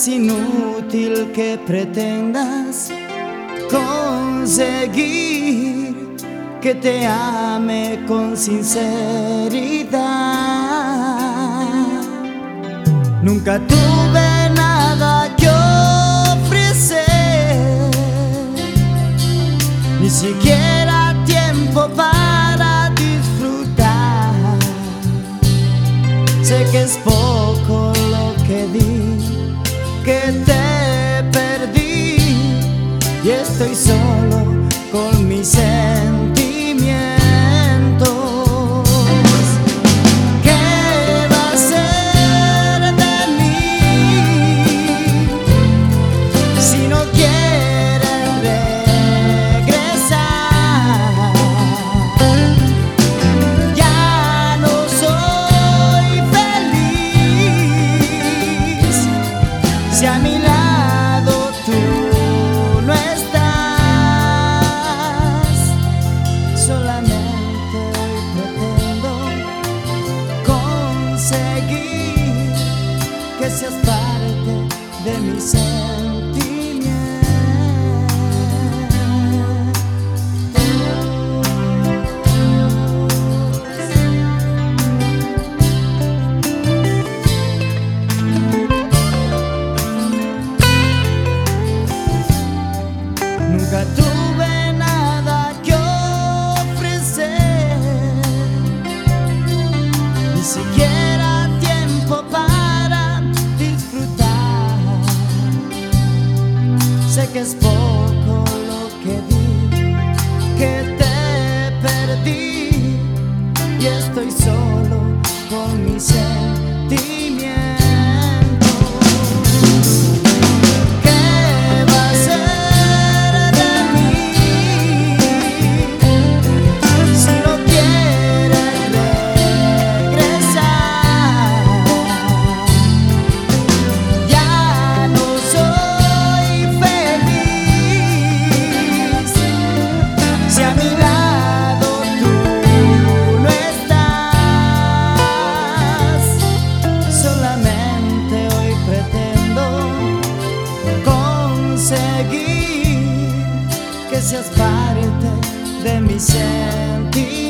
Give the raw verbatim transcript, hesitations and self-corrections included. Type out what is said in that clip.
es inútil que pretendas conseguir que te ame con sinceridad. Nunca tuve nada que ofrecer, ni siquiera tiempo para disfrutar. Sé que es poco lo que di, que te perdí, y estoy solo con mis sentimientos. ¿Qué va a ser de mí si no quieres regresar? Ya no soy feliz si a mi lado tú no estás. Solamente hoy pretendo conseguir que seas parte de mi Nunca tuve nada que ofrecer, ni siquiera tiempo para disfrutar. Sé que es poco lo que di, que te perdí, y estoy solo con mis sentimientos. Que seas parte de mi sentimiento.